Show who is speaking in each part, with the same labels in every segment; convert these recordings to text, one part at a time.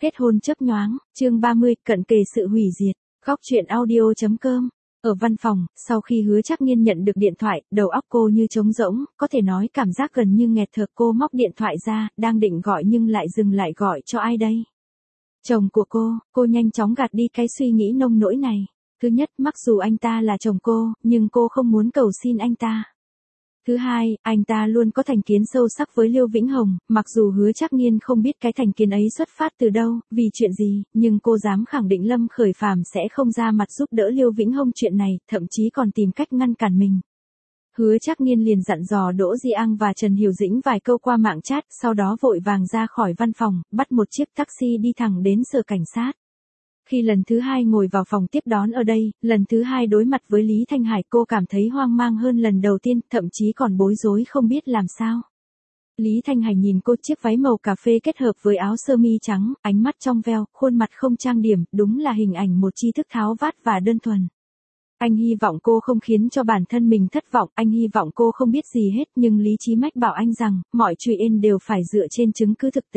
Speaker 1: Kết hôn chớp nhoáng, chương 30, cận kề sự hủy diệt. Góc truyện audio.com. Ở văn phòng, sau khi Hứa Trác Nghiên nhận được điện thoại, đầu óc cô như trống rỗng, có thể nói cảm giác gần như nghẹt thở. Cô móc điện thoại ra, đang định gọi nhưng lại dừng lại. Gọi cho ai đây? Chồng của cô nhanh chóng gạt đi cái suy nghĩ nông nỗi này. Thứ nhất, mặc dù anh ta là chồng cô, nhưng cô không muốn cầu xin anh ta. Thứ hai, anh ta luôn có thành kiến sâu sắc với Liêu Vĩnh Hồng, mặc dù Hứa Trác Nghiên không biết cái thành kiến ấy xuất phát từ đâu, vì chuyện gì, nhưng cô dám khẳng định Lâm Khởi Phàm sẽ không ra mặt giúp đỡ Liêu Vĩnh Hồng chuyện này, thậm chí còn tìm cách ngăn cản mình. Hứa Trác Nghiên liền dặn dò Đỗ Di Ang và Trần Hiểu Dĩnh vài câu qua mạng chat, sau đó vội vàng ra khỏi văn phòng, bắt một chiếc taxi đi thẳng đến sở cảnh sát. Khi lần thứ hai ngồi vào phòng tiếp đón ở đây, lần thứ hai đối mặt với Lý Thanh Hải, cô cảm thấy hoang mang hơn lần đầu tiên, thậm chí còn bối rối không biết làm sao. Lý Thanh Hải nhìn cô, chiếc váy màu cà phê kết hợp với áo sơ mi trắng, ánh mắt trong veo, khuôn mặt không trang điểm, đúng là hình ảnh một tri thức tháo vát và đơn thuần. Anh hy vọng cô không khiến cho bản thân mình thất vọng, anh hy vọng cô không biết gì hết, nhưng lý trí mách bảo anh rằng, mọi chuyện đều phải dựa trên chứng cứ thực tế.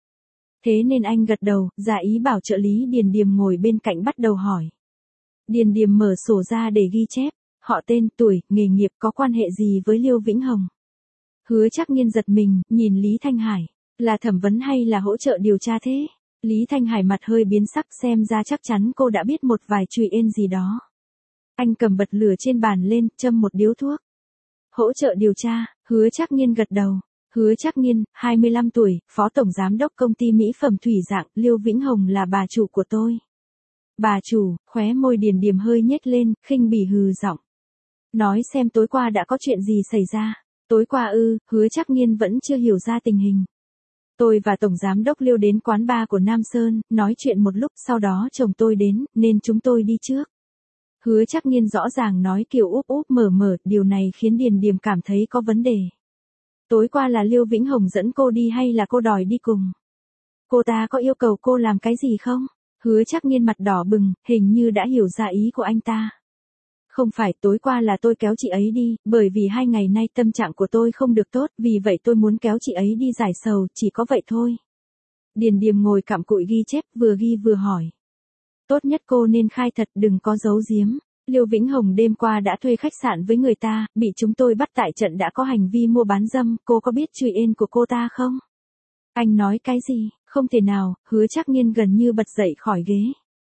Speaker 1: Thế nên anh gật đầu, giả ý bảo trợ lý Điền Điềm ngồi bên cạnh bắt đầu hỏi. Điền Điềm mở sổ ra để ghi chép, họ tên, tuổi, nghề nghiệp, có quan hệ gì với Liêu Vĩnh Hồng. Hứa Trác Nghiên giật mình, nhìn Lý Thanh Hải, là thẩm vấn hay là hỗ trợ điều tra thế? Lý Thanh Hải mặt hơi biến sắc, xem ra chắc chắn cô đã biết một vài chuyện gì đó. Anh cầm bật lửa trên bàn lên, châm một điếu thuốc. Hỗ trợ điều tra, Hứa Trác Nghiên gật đầu. Hứa Trác Nghiên, 25 tuổi, phó tổng giám đốc công ty mỹ phẩm thủy dạng, Liêu Vĩnh Hồng là bà chủ của tôi. Bà chủ, khóe môi Điền Điềm hơi nhếch lên, khinh bỉ hừ giọng. Nói xem tối qua đã có chuyện gì xảy ra. Tối qua Hứa Trác Nghiên vẫn chưa hiểu ra tình hình. Tôi và tổng giám đốc Liêu đến quán bar của Nam Sơn, nói chuyện một lúc, sau đó chồng tôi đến, nên chúng tôi đi trước. Hứa Trác Nghiên rõ ràng nói kiểu úp úp mở, điều này khiến Điền Điềm cảm thấy có vấn đề. Tối qua là Liêu Vĩnh Hồng dẫn cô đi hay là cô đòi đi cùng? Cô ta có yêu cầu cô làm cái gì không? Hứa Trác Nghiên mặt đỏ bừng, hình như đã hiểu ra ý của anh ta. Không phải, tối qua là tôi kéo chị ấy đi, bởi vì 2 ngày nay tâm trạng của tôi không được tốt, vì vậy tôi muốn kéo chị ấy đi giải sầu, chỉ có vậy thôi. Điền Điềm ngồi cặm cụi ghi chép, vừa ghi vừa hỏi. Tốt nhất cô nên khai thật, đừng có giấu giếm. Liêu Vĩnh Hồng đêm qua đã thuê khách sạn với người ta, bị chúng tôi bắt tại trận, đã có hành vi mua bán dâm, cô có biết chuyện của cô ta không? Anh nói cái gì? Không thể nào, Hứa Trác Nghiên gần như bật dậy khỏi ghế.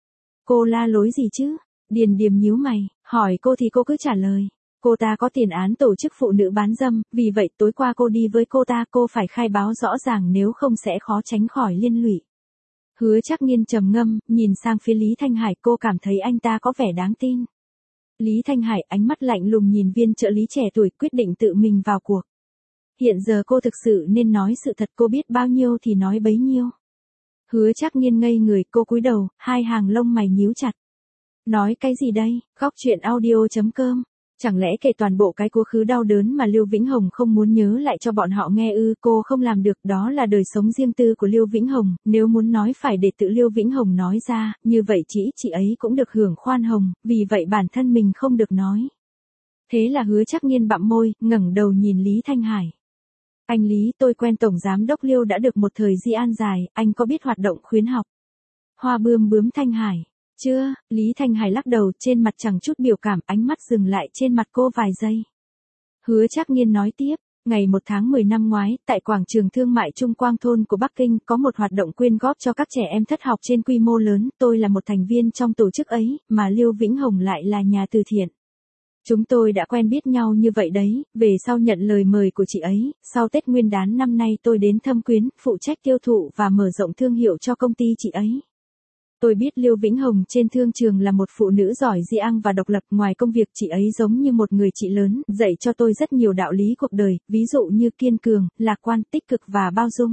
Speaker 1: Cô la lối gì chứ? Điền Điềm nhíu mày, hỏi cô thì cô cứ trả lời. Cô ta có tiền án tổ chức phụ nữ bán dâm, vì vậy tối qua cô đi với cô ta, cô phải khai báo rõ ràng, nếu không sẽ khó tránh khỏi liên lụy. Hứa Trác Nghiên trầm ngâm, nhìn sang phía Lý Thanh Hải, cô cảm thấy anh ta có vẻ đáng tin. Lý Thanh Hải ánh mắt lạnh lùng nhìn viên trợ lý trẻ tuổi, quyết định tự mình vào cuộc. Hiện giờ cô thực sự nên nói sự thật, cô biết bao nhiêu thì nói bấy nhiêu. Hứa Trác Nghiên ngây người, cô cúi đầu, hai hàng lông mày nhíu chặt. Nói cái gì đây? Góc truyện audio.com. Chẳng lẽ kể toàn bộ cái quá khứ đau đớn mà Liêu Vĩnh Hồng không muốn nhớ lại cho bọn họ nghe ư? Cô không làm được, đó là đời sống riêng tư của Liêu Vĩnh Hồng, nếu muốn nói phải để tự Liêu Vĩnh Hồng nói ra, như vậy chị ấy cũng được hưởng khoan hồng, vì vậy bản thân mình không được nói. Thế là Hứa Trác Nghiên bặm môi, ngẩng đầu nhìn Lý Thanh Hải. Anh Lý, tôi quen tổng giám đốc Liêu đã được một thời gian dài, anh có biết hoạt động khuyến học Hoa Bươm Bướm Thanh Hải? Chưa, Lý Thanh Hải lắc đầu, trên mặt chẳng chút biểu cảm, ánh mắt dừng lại trên mặt cô vài giây. Hứa Trác Nghiên nói tiếp, ngày 1 tháng 10 năm ngoái, tại quảng trường thương mại Trung Quang Thôn của Bắc Kinh, có một hoạt động quyên góp cho các trẻ em thất học trên quy mô lớn, tôi là một thành viên trong tổ chức ấy, mà Liêu Vĩnh Hồng lại là nhà từ thiện. Chúng tôi đã quen biết nhau như vậy đấy, về sau nhận lời mời của chị ấy, sau Tết Nguyên đán năm nay tôi đến thâm quyến, phụ trách tiêu thụ và mở rộng thương hiệu cho công ty chị ấy. Tôi biết Liêu Vĩnh Hồng trên thương trường là một phụ nữ giỏi giang và độc lập, ngoài công việc chị ấy giống như một người chị lớn, dạy cho tôi rất nhiều đạo lý cuộc đời, ví dụ như kiên cường, lạc quan, tích cực và bao dung.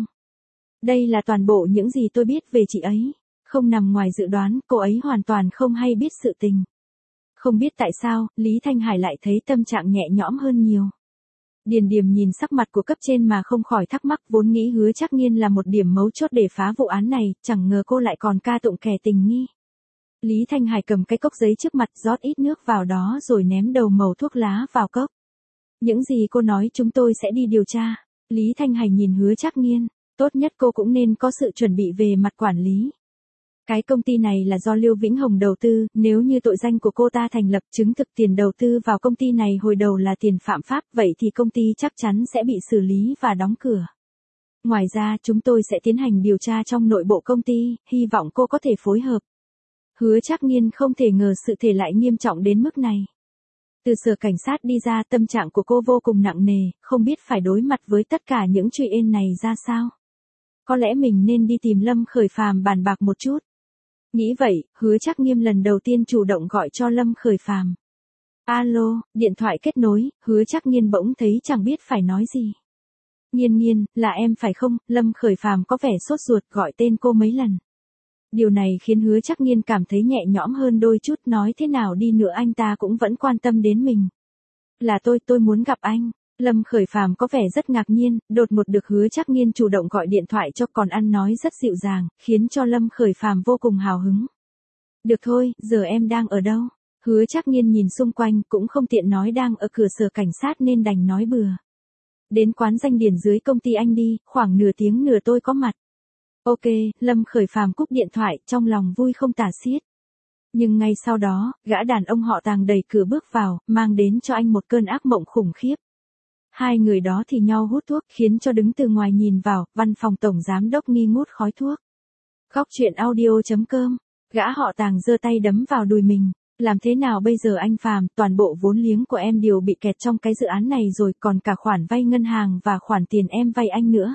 Speaker 1: Đây là toàn bộ những gì tôi biết về chị ấy. Không nằm ngoài dự đoán, cô ấy hoàn toàn không hay biết sự tình. Không biết tại sao, Lý Thanh Hải lại thấy tâm trạng nhẹ nhõm hơn nhiều. Điền Điềm nhìn sắc mặt của cấp trên mà không khỏi thắc mắc, vốn nghĩ Hứa Trác Nghiên là một điểm mấu chốt để phá vụ án này, chẳng ngờ cô lại còn ca tụng kẻ tình nghi. Lý Thanh Hải cầm cái cốc giấy trước mặt, rót ít nước vào đó rồi ném đầu mẩu thuốc lá vào cốc. Những gì cô nói chúng tôi sẽ đi điều tra. Lý Thanh Hải nhìn Hứa Trác Nghiên. Tốt nhất cô cũng nên có sự chuẩn bị về mặt quản lý. Cái công ty này là do Lưu Vĩnh Hồng đầu tư, nếu như tội danh của cô ta thành lập chứng thực tiền đầu tư vào công ty này hồi đầu là tiền phạm pháp, vậy thì công ty chắc chắn sẽ bị xử lý và đóng cửa. Ngoài ra chúng tôi sẽ tiến hành điều tra trong nội bộ công ty, hy vọng cô có thể phối hợp. Hứa Trác Nghiên không thể ngờ sự thể lại nghiêm trọng đến mức này. Từ sở cảnh sát đi ra, tâm trạng của cô vô cùng nặng nề, không biết phải đối mặt với tất cả những chuyện này ra sao. Có lẽ mình nên đi tìm Lâm Khởi Phàm bàn bạc một chút. Nghĩ vậy, Hứa Trác Nghiêm lần đầu tiên chủ động gọi cho Lâm Khởi Phàm. Alo, điện thoại kết nối, Hứa Trác Nghiên bỗng thấy chẳng biết phải nói gì. Nghiên Nghiên, là em phải không? Lâm Khởi Phàm có vẻ sốt ruột gọi tên cô mấy lần. Điều này khiến Hứa Trác Nghiên cảm thấy nhẹ nhõm hơn đôi chút, nói thế nào đi nữa anh ta cũng vẫn quan tâm đến mình. Là tôi muốn gặp anh. Lâm Khởi Phàm có vẻ rất ngạc nhiên, đột ngột được Hứa Trác Nghiên chủ động gọi điện thoại cho, còn ăn nói rất dịu dàng, khiến cho Lâm Khởi Phàm vô cùng hào hứng. Được thôi, giờ em đang ở đâu? Hứa Trác Nghiên nhìn xung quanh, cũng không tiện nói đang ở cửa sở cảnh sát nên đành nói bừa. Đến quán Danh Điển dưới công ty anh đi, khoảng nửa tiếng nữa tôi có mặt. Ok, Lâm Khởi Phàm cúp điện thoại, trong lòng vui không tả xiết. Nhưng ngay sau đó, gã đàn ông họ Tàng đẩy cửa bước vào, mang đến cho anh một cơn ác mộng khủng khiếp. Hai người đó thì nhau hút thuốc, khiến cho đứng từ ngoài nhìn vào, văn phòng tổng giám đốc nghi ngút khói thuốc. Góc truyện audio.com, gã họ Tàng giơ tay đấm vào đùi mình. Làm thế nào bây giờ anh Phàm, toàn bộ vốn liếng của em đều bị kẹt trong cái dự án này rồi, còn cả khoản vay ngân hàng và khoản tiền em vay anh nữa.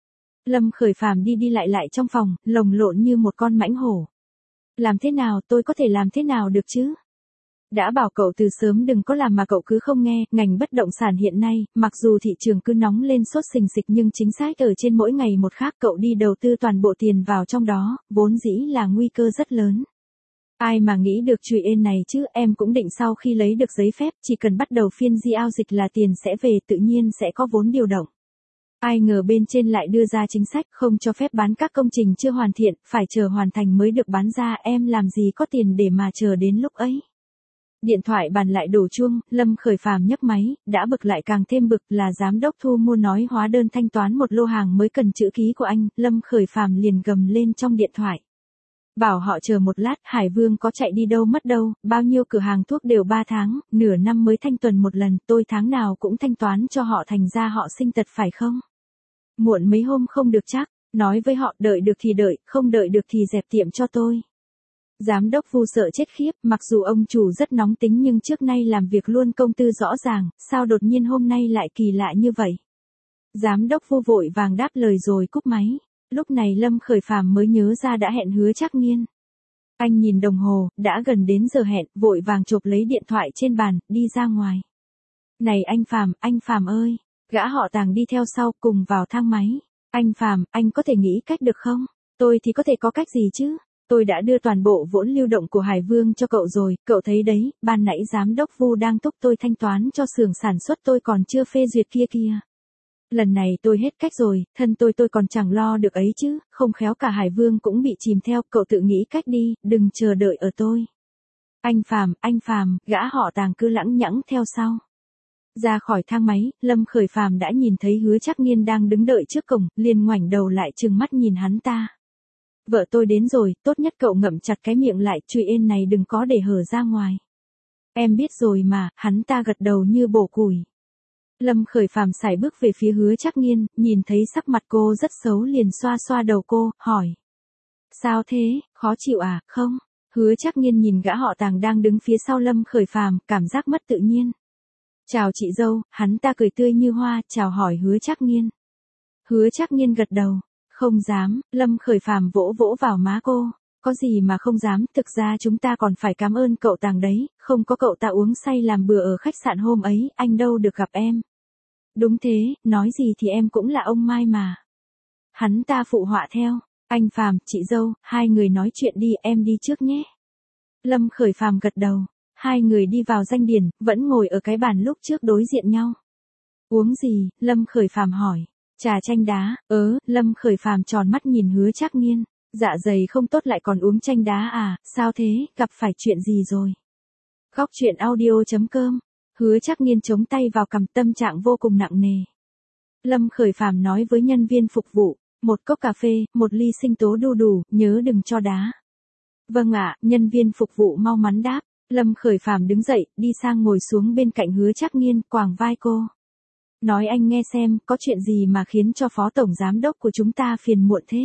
Speaker 1: Lâm Khởi Phàm đi đi lại lại trong phòng, lồng lộn như một con mãnh hổ. Làm thế nào, tôi có thể làm thế nào được chứ? Đã bảo cậu từ sớm đừng có làm mà cậu cứ không nghe, ngành bất động sản hiện nay, mặc dù thị trường cứ nóng lên sốt sình sịch nhưng chính sách ở trên mỗi ngày một khác, cậu đi đầu tư toàn bộ tiền vào trong đó, vốn dĩ là nguy cơ rất lớn. Ai mà nghĩ được chuyện này chứ, em cũng định sau khi lấy được giấy phép, chỉ cần bắt đầu phiên giao dịch là tiền sẽ về, tự nhiên sẽ có vốn điều động. Ai ngờ bên trên lại đưa ra chính sách không cho phép bán các công trình chưa hoàn thiện, phải chờ hoàn thành mới được bán ra, em làm gì có tiền để mà chờ đến lúc ấy. Điện thoại bàn lại đổ chuông, Lâm Khởi Phàm nhấc máy, đã bực lại càng thêm bực, là giám đốc thu mua nói hóa đơn thanh toán một lô hàng mới cần chữ ký của anh, Lâm Khởi Phàm liền gầm lên trong điện thoại. Bảo họ chờ một lát, Hải Vương có chạy đi đâu mất đâu, bao nhiêu cửa hàng thuốc đều 3 tháng, nửa năm mới thanh tuần một lần, tôi tháng nào cũng thanh toán cho họ, thành ra họ sinh tật phải không? Muộn mấy hôm không được chắc, nói với họ đợi được thì đợi, không đợi được thì dẹp tiệm cho tôi. Giám đốc Vu sợ chết khiếp, mặc dù ông chủ rất nóng tính nhưng trước nay làm việc luôn công tư rõ ràng, sao đột nhiên hôm nay lại kỳ lạ như vậy. Giám đốc Vu vội vàng đáp lời rồi cúp máy. Lúc này Lâm Khởi Phàm mới nhớ ra đã hẹn Hứa Trác Nghiên. Anh nhìn đồng hồ, đã gần đến giờ hẹn, vội vàng chộp lấy điện thoại trên bàn, đi ra ngoài. Này anh Phàm ơi, gã họ Tàng đi theo sau cùng vào thang máy. Anh Phàm, anh có thể nghĩ cách được không? Tôi thì có thể có cách gì chứ? Tôi đã đưa toàn bộ vốn lưu động của Hải Vương cho cậu rồi, cậu thấy đấy, ban nãy giám đốc Vu đang thúc tôi thanh toán cho xưởng sản xuất tôi còn chưa phê duyệt kia kìa. Lần này tôi hết cách rồi, thân tôi còn chẳng lo được ấy chứ, không khéo cả Hải Vương cũng bị chìm theo, cậu tự nghĩ cách đi, đừng chờ đợi ở tôi. Anh Phàm, gã họ Tàng cứ lẳng nhẳng theo sau. Ra khỏi thang máy, Lâm Khởi Phàm đã nhìn thấy Hứa Trác Nghiên đang đứng đợi trước cổng, liền ngoảnh đầu lại trừng mắt nhìn hắn ta. Vợ tôi đến rồi, tốt nhất cậu ngậm chặt cái miệng lại, chuyện này đừng có để hở ra ngoài. Em biết rồi mà, hắn ta gật đầu như bổ củi. Lâm Khởi Phàm sải bước về phía Hứa Trác Nghiên, nhìn thấy sắc mặt cô rất xấu liền xoa xoa đầu cô, hỏi. Sao thế, khó chịu à, không? Hứa Trác Nghiên nhìn gã họ Tàng đang đứng phía sau Lâm Khởi Phàm, cảm giác mất tự nhiên. Chào chị dâu, hắn ta cười tươi như hoa, chào hỏi Hứa Trác Nghiên. Hứa Trác Nghiên gật đầu. Không dám, Lâm Khởi Phàm vỗ vỗ vào má cô. Có gì mà không dám, thực ra chúng ta còn phải cảm ơn cậu Tàng đấy, không có cậu ta uống say làm bừa ở khách sạn hôm ấy, anh đâu được gặp em. Đúng thế, nói gì thì em cũng là ông Mai mà. Hắn ta phụ họa theo. Anh Phàm, chị dâu, hai người nói chuyện đi, em đi trước nhé. Lâm Khởi Phàm gật đầu. Hai người đi vào Danh Điển, vẫn ngồi ở cái bàn lúc trước đối diện nhau. Uống gì? Lâm Khởi Phàm hỏi. Trà chanh đá. Lâm Khởi Phàm tròn mắt nhìn Hứa Trác Nghiên. Dạ dày không tốt lại còn uống chanh đá à, sao thế, gặp phải chuyện gì rồi? Góc truyện audio.com. Hứa Trác Nghiên chống tay vào cằm, tâm trạng vô cùng nặng nề. Lâm Khởi Phàm nói với nhân viên phục vụ, Một cốc cà phê, một ly sinh tố đu đủ, nhớ đừng cho đá. Vâng ạ, nhân viên phục vụ mau mắn đáp. Lâm Khởi Phàm đứng dậy, đi sang ngồi xuống bên cạnh Hứa Trác Nghiên, quàng vai cô. Nói anh nghe xem, có chuyện gì mà khiến cho phó tổng giám đốc của chúng ta phiền muộn thế?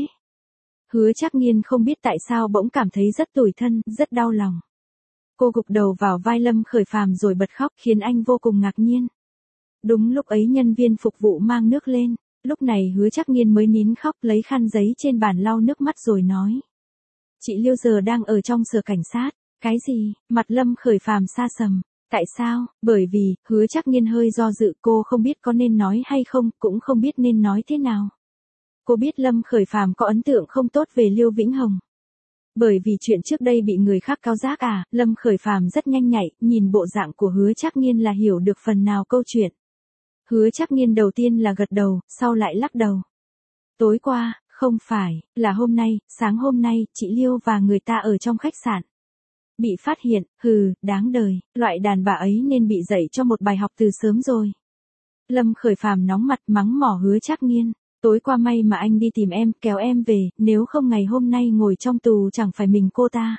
Speaker 1: Hứa Trác Nghiên không biết tại sao bỗng cảm thấy rất tủi thân, rất đau lòng. Cô gục đầu vào vai Lâm Khởi Phàm rồi bật khóc khiến anh vô cùng ngạc nhiên. Đúng lúc ấy nhân viên phục vụ mang nước lên, lúc này Hứa Trác Nghiên mới nín khóc lấy khăn giấy trên bàn lau nước mắt rồi nói. Chị Liêu giờ đang ở trong sở cảnh sát. Cái gì? Mặt Lâm Khởi Phàm sa sầm. Tại sao? Bởi vì, Hứa Trác Nghiên hơi do dự, cô không biết có nên nói hay không, cũng không biết nên nói thế nào. Cô biết Lâm Khởi Phàm có ấn tượng không tốt về Liêu Vĩnh Hồng. Bởi vì chuyện trước đây bị người khác cáo giác à, Lâm Khởi Phàm rất nhanh nhạy, nhìn bộ dạng của Hứa Trác Nghiên là hiểu được phần nào câu chuyện. Hứa Trác Nghiên đầu tiên là gật đầu, sau lại lắc đầu. Tối qua, không phải, là hôm nay, sáng hôm nay, chị Liêu và người ta ở trong khách sạn. Bị phát hiện, đáng đời, loại đàn bà ấy nên bị dạy cho một bài học từ sớm rồi. Lâm Khởi Phàm nóng mặt mắng mỏ Hứa Trác Nghiên. Tối qua may mà anh đi tìm em, kéo em về, nếu không ngày hôm nay ngồi trong tù chẳng phải mình cô ta.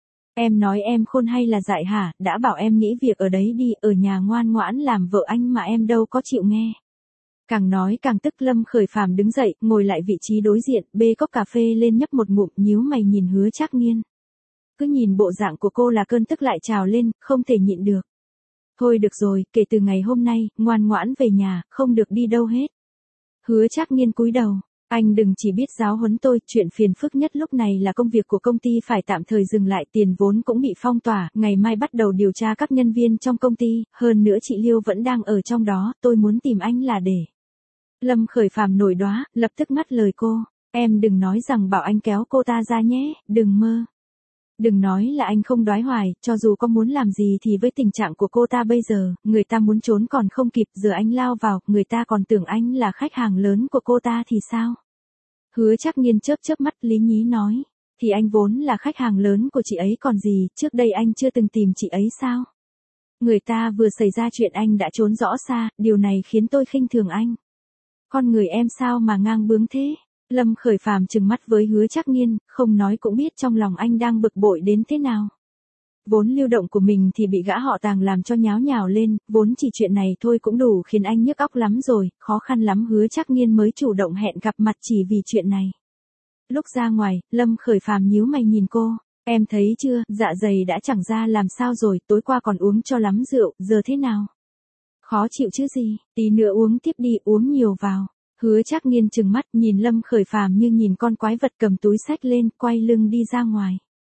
Speaker 1: Em nói em khôn hay là dại hả, đã bảo em nghĩ việc ở đấy đi, ở nhà ngoan ngoãn làm vợ anh mà em đâu có chịu nghe. Càng nói càng tức. Lâm Khởi Phàm đứng dậy, ngồi lại vị trí đối diện, bê cốc cà phê lên nhấp một ngụm, nhíu mày nhìn Hứa Trác Nghiên. Cứ nhìn bộ dạng của cô là cơn tức lại trào lên, không thể nhịn được. Thôi được rồi, kể từ ngày hôm nay, ngoan ngoãn về nhà, không được đi đâu hết. Hứa Trác Nghiên cúi đầu. Anh đừng chỉ biết giáo huấn tôi, chuyện phiền phức nhất lúc này là công việc của công ty phải tạm thời dừng lại, tiền vốn cũng bị phong tỏa, ngày mai bắt đầu điều tra các nhân viên trong công ty, hơn nữa chị Liêu vẫn đang ở trong đó, tôi muốn tìm anh là để. Lâm Khởi Phàm nổi đoá, lập tức ngắt lời cô. Em đừng nói rằng bảo anh kéo cô ta ra nhé, đừng mơ. Đừng nói là anh không đoái hoài, cho dù có muốn làm gì thì với tình trạng của cô ta bây giờ, người ta muốn trốn còn không kịp, giờ anh lao vào, người ta còn tưởng anh là khách hàng lớn của cô ta thì sao? Hứa Trác Nghiên chớp chớp mắt lý nhí nói, thì anh vốn là khách hàng lớn của chị ấy còn gì, trước đây anh chưa từng tìm chị ấy sao? Người ta vừa xảy ra chuyện anh đã trốn rõ xa, điều này khiến tôi khinh thường anh. Con người em sao mà ngang bướng thế? Lâm Khởi Phàm trừng mắt với Hứa Trác Nghiên, không nói cũng biết trong lòng anh đang bực bội đến thế nào. Vốn lưu động của mình thì bị gã họ Tàng làm cho nháo nhào lên, vốn chỉ chuyện này thôi cũng đủ khiến anh nhức óc lắm rồi, khó khăn lắm Hứa Trác Nghiên mới chủ động hẹn gặp mặt chỉ vì chuyện này. Lúc ra ngoài, Lâm Khởi Phàm nhíu mày nhìn cô, em thấy chưa, dạ dày đã chẳng ra làm sao rồi, tối qua còn uống cho lắm rượu, giờ thế nào? Khó chịu chứ gì, tí nữa uống tiếp đi, uống nhiều vào. Hứa Trác Nghiên trừng mắt nhìn Lâm Khởi Phàm như nhìn con quái vật, cầm túi xách lên, quay lưng đi ra ngoài.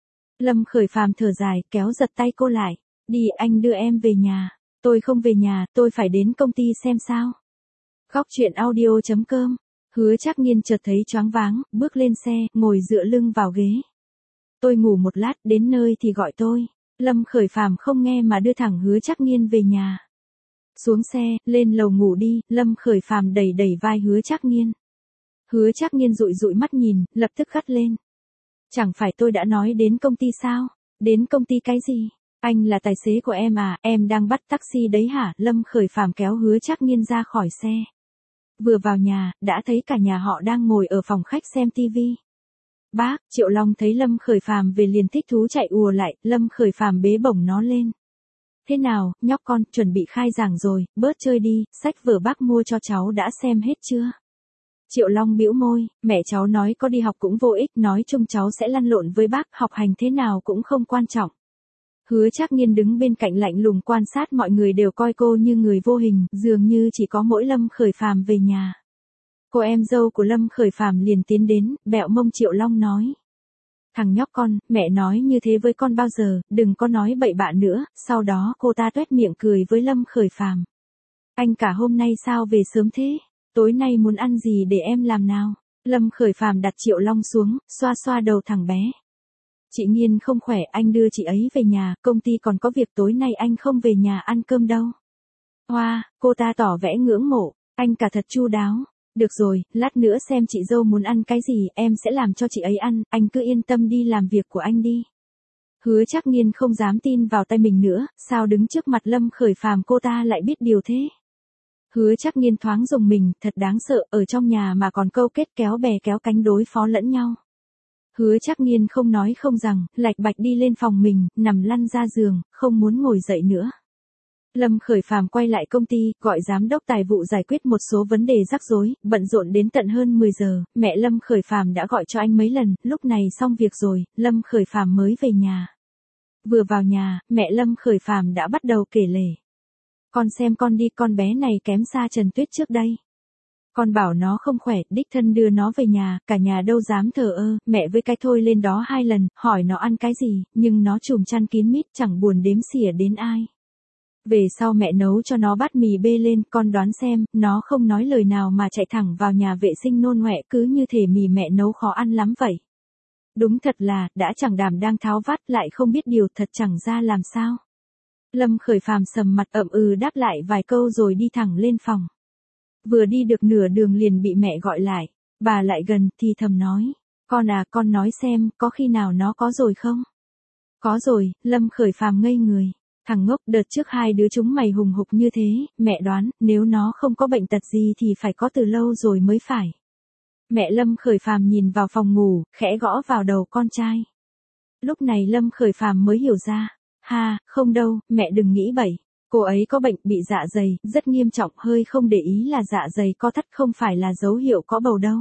Speaker 1: Lâm Khởi Phàm thở dài, kéo giật tay cô lại. Đi, anh đưa em về nhà. Tôi không về nhà, tôi phải đến công ty xem sao. Góc truyện audio.com. Hứa Trác Nghiên chợt thấy choáng váng, bước lên xe, ngồi dựa lưng vào ghế. Tôi ngủ một lát, đến nơi thì gọi tôi. Lâm Khởi Phàm không nghe mà đưa thẳng Hứa Trác Nghiên về nhà. Xuống xe, lên lầu ngủ đi, Lâm Khởi Phàm đẩy đẩy vai Hứa Trác Nghiên. Hứa Trác Nghiên dụi dụi mắt nhìn, lập tức gắt lên. Chẳng phải tôi đã nói đến công ty sao? Đến công ty cái gì? Anh là tài xế của em à, em đang bắt taxi đấy hả? Lâm Khởi Phàm kéo Hứa Trác Nghiên ra khỏi xe. Vừa vào nhà, đã thấy cả nhà họ đang ngồi ở phòng khách xem tivi. Bác, Triệu Long thấy Lâm Khởi Phàm về liền thích thú chạy ùa lại, Lâm Khởi Phàm bế bổng nó lên. Thế nào, nhóc con, chuẩn bị khai giảng rồi, bớt chơi đi, sách vở bác mua cho cháu đã xem hết chưa? Triệu Long bĩu môi, mẹ cháu nói có đi học cũng vô ích, nói chung cháu sẽ lăn lộn với bác, học hành thế nào cũng không quan trọng. Hứa Trác Nghiên đứng bên cạnh lạnh lùng quan sát, mọi người đều coi cô như người vô hình, dường như chỉ có mỗi Lâm Khởi Phàm về nhà. Cô em dâu của Lâm Khởi Phàm liền tiến đến, bẹo mông Triệu Long nói. Thằng nhóc con, mẹ nói như thế với con bao giờ, đừng có nói bậy bạ nữa. Sau đó cô ta tuét miệng cười với Lâm Khởi Phàm. Anh cả hôm nay sao về sớm thế? Tối nay muốn ăn gì để em làm nào? Lâm Khởi Phàm đặt Triệu Long xuống, xoa xoa đầu thằng bé. Chị Nghiên không khỏe, anh đưa chị ấy về nhà, công ty còn có việc, tối nay anh không về nhà ăn cơm đâu. Hoa, cô ta tỏ vẻ ngưỡng mộ, anh cả thật chu đáo. Được rồi, lát nữa xem chị dâu muốn ăn cái gì, em sẽ làm cho chị ấy ăn, anh cứ yên tâm đi làm việc của anh đi. Hứa Trác Nghiên không dám tin vào tay mình nữa, sao đứng trước mặt Lâm Khởi Phàm cô ta lại biết điều thế? Hứa Trác Nghiên thoáng dùng mình, thật đáng sợ, ở trong nhà mà còn câu kết kéo bè kéo cánh đối phó lẫn nhau. Hứa Trác Nghiên không nói không rằng, lạch bạch đi lên phòng mình, nằm lăn ra giường, không muốn ngồi dậy nữa. Lâm Khởi Phàm quay lại công ty, gọi giám đốc tài vụ giải quyết một số vấn đề rắc rối, bận rộn đến tận hơn 10 giờ, mẹ Lâm Khởi Phàm đã gọi cho anh mấy lần, lúc này xong việc rồi, Lâm Khởi Phàm mới về nhà. Vừa vào nhà, mẹ Lâm Khởi Phàm đã bắt đầu kể lể. Con xem con đi, con bé này kém xa Trần Tuyết trước đây. Con bảo nó không khỏe, đích thân đưa nó về nhà, cả nhà đâu dám thờ ơ, mẹ với cái thôi lên đó 2 lần, hỏi nó ăn cái gì, nhưng nó trùm chăn kín mít, chẳng buồn đếm xỉa đến ai. Về sau mẹ nấu cho nó bát mì bê lên, con đoán xem, nó không nói lời nào mà chạy thẳng vào nhà vệ sinh nôn ngoẹ, cứ như thể mì mẹ nấu khó ăn lắm vậy. Đúng thật là, đã chẳng đảm đang tháo vát, lại không biết điều, thật chẳng ra làm sao. Lâm Khởi Phàm sầm mặt ậm ừ đáp lại vài câu rồi đi thẳng lên phòng. Vừa đi được nửa đường liền bị mẹ gọi lại. Bà lại gần thì thầm nói. Con à, con nói xem, có khi nào nó có rồi không? Có rồi, Lâm Khởi Phàm ngây người. Thằng ngốc, đợt trước 2 đứa chúng mày hùng hục như thế, mẹ đoán, nếu nó không có bệnh tật gì thì phải có từ lâu rồi mới phải. Mẹ Lâm Khởi Phàm nhìn vào phòng ngủ, khẽ gõ vào đầu con trai. Lúc này Lâm Khởi Phàm mới hiểu ra. Ha, không đâu, mẹ đừng nghĩ bậy. Cô ấy có bệnh bị dạ dày, rất nghiêm trọng, hơi không để ý là dạ dày co thắt không phải là dấu hiệu có bầu đâu.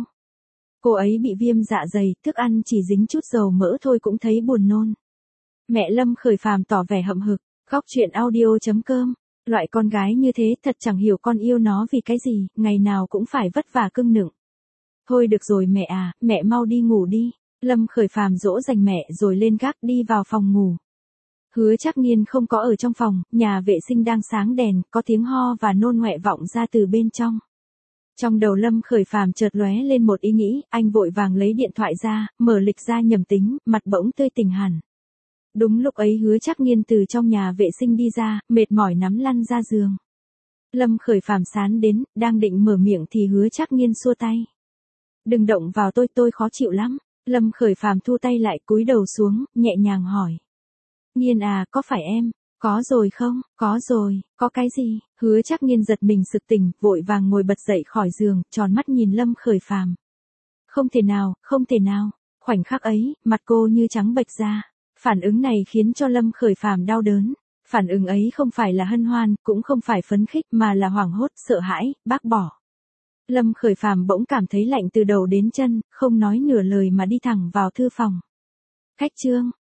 Speaker 1: Cô ấy bị viêm dạ dày, thức ăn chỉ dính chút dầu mỡ thôi cũng thấy buồn nôn. Mẹ Lâm Khởi Phàm tỏ vẻ hậm hực, góc chuyện audio.com. Loại con gái như thế thật chẳng hiểu con yêu nó vì cái gì, ngày nào cũng phải vất vả cưng nựng. Thôi được rồi mẹ à, mẹ mau đi ngủ đi. Lâm Khởi Phàm dỗ dành mẹ rồi lên gác đi vào phòng ngủ. Hứa Trác Nghiên không có ở trong phòng, nhà vệ sinh đang sáng đèn, có tiếng ho và nôn ngoẹ vọng ra từ bên trong. Trong đầu Lâm Khởi Phàm chợt lóe lên một ý nghĩ, anh vội vàng lấy điện thoại ra, mở lịch ra nhầm tính, mặt bỗng tươi tỉnh hẳn. Đúng lúc ấy Hứa Trác Nghiên từ trong nhà vệ sinh đi ra, mệt mỏi nắm lăn ra giường. Lâm Khởi Phàm sán đến, đang định mở miệng thì Hứa Trác Nghiên xua tay. Đừng động vào tôi khó chịu lắm. Lâm Khởi Phàm thu tay lại cúi đầu xuống, nhẹ nhàng hỏi. Nghiên à, có phải em? Có rồi không? Có rồi, có cái gì? Hứa Trác Nghiên giật mình sực tỉnh, vội vàng ngồi bật dậy khỏi giường, tròn mắt nhìn Lâm Khởi Phàm. Không thể nào, không thể nào. Khoảnh khắc ấy, mặt cô như trắng bệch ra. Phản ứng này khiến cho Lâm Khởi Phàm đau đớn. Phản ứng ấy không phải là hân hoan, cũng không phải phấn khích mà là hoảng hốt, sợ hãi, bác bỏ. Lâm Khởi Phàm bỗng cảm thấy lạnh từ đầu đến chân, không nói nửa lời mà đi thẳng vào thư phòng. Khách trương,